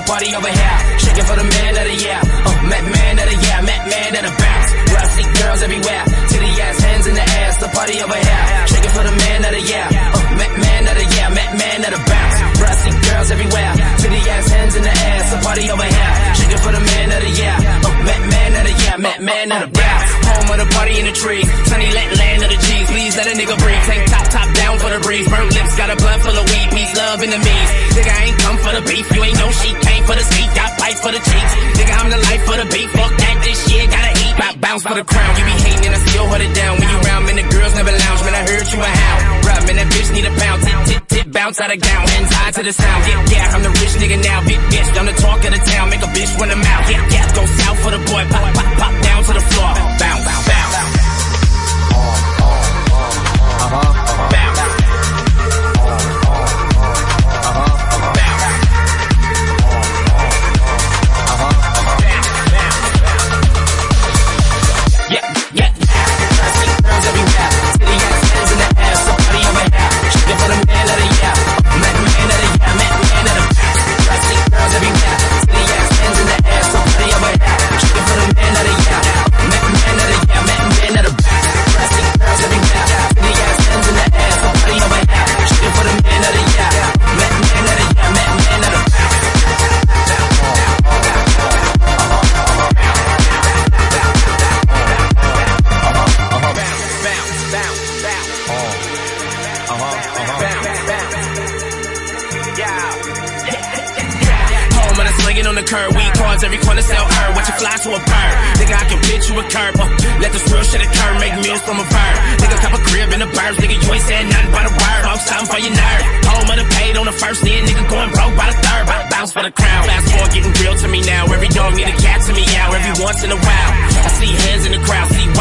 a party over here. Shaking for the man of the year. Man of the year, man of the bounce. Where I see girls everywhere. Titty ass, hands in the ass, the party over here. Shaking for the man of the year. Man of the year, man of the bounce. Where I see girls everywhere. Titty ass, hands in the ass, the party over here. Shaking for the man of the year. Man of the year, man of the bounce. Home of the party in the tree. Sunny land of the G's. Please let a nigga breathe. Tank top down for the breeze. Burnt lips, got a blunt full of weed. Peace, love, enemies. Nigga, I ain't come for the beef. You ain't know she came for the seat. Got pipe for the cheeks. Nigga, I'm the life for the beef. Fuck that, this shit, gotta eat. Bounce for the crown. You be hating and I still hold it down. When you round, man, the girls never lounge. Man, I heard you a hound. Bruh, man, that bitch need a pound. Tip, bounce out of gown. Hands high to the sound. Yeah, I'm the rich nigga now. Big bitch, I'm the talk of the town. Make a bitch run them out. Yeah, go south for the boy. Pop down to the floor. Bounce. On the curb, weed cards, every corner sell herb. Watch you fly to a bird. Nigga, I can pitch you a curb. Let this real shit occur, make meals from a bird. Nigga, cop a crib in the burbs. Nigga, you ain't said nothing but a word. I'm something for your nerve. Home of the paid on the first end. Nigga, going broke by the third. Bounce for the crown. Fast forward, getting real to me now. Every dog need a cat to me out. Every once in a while, I see heads in the crowd. See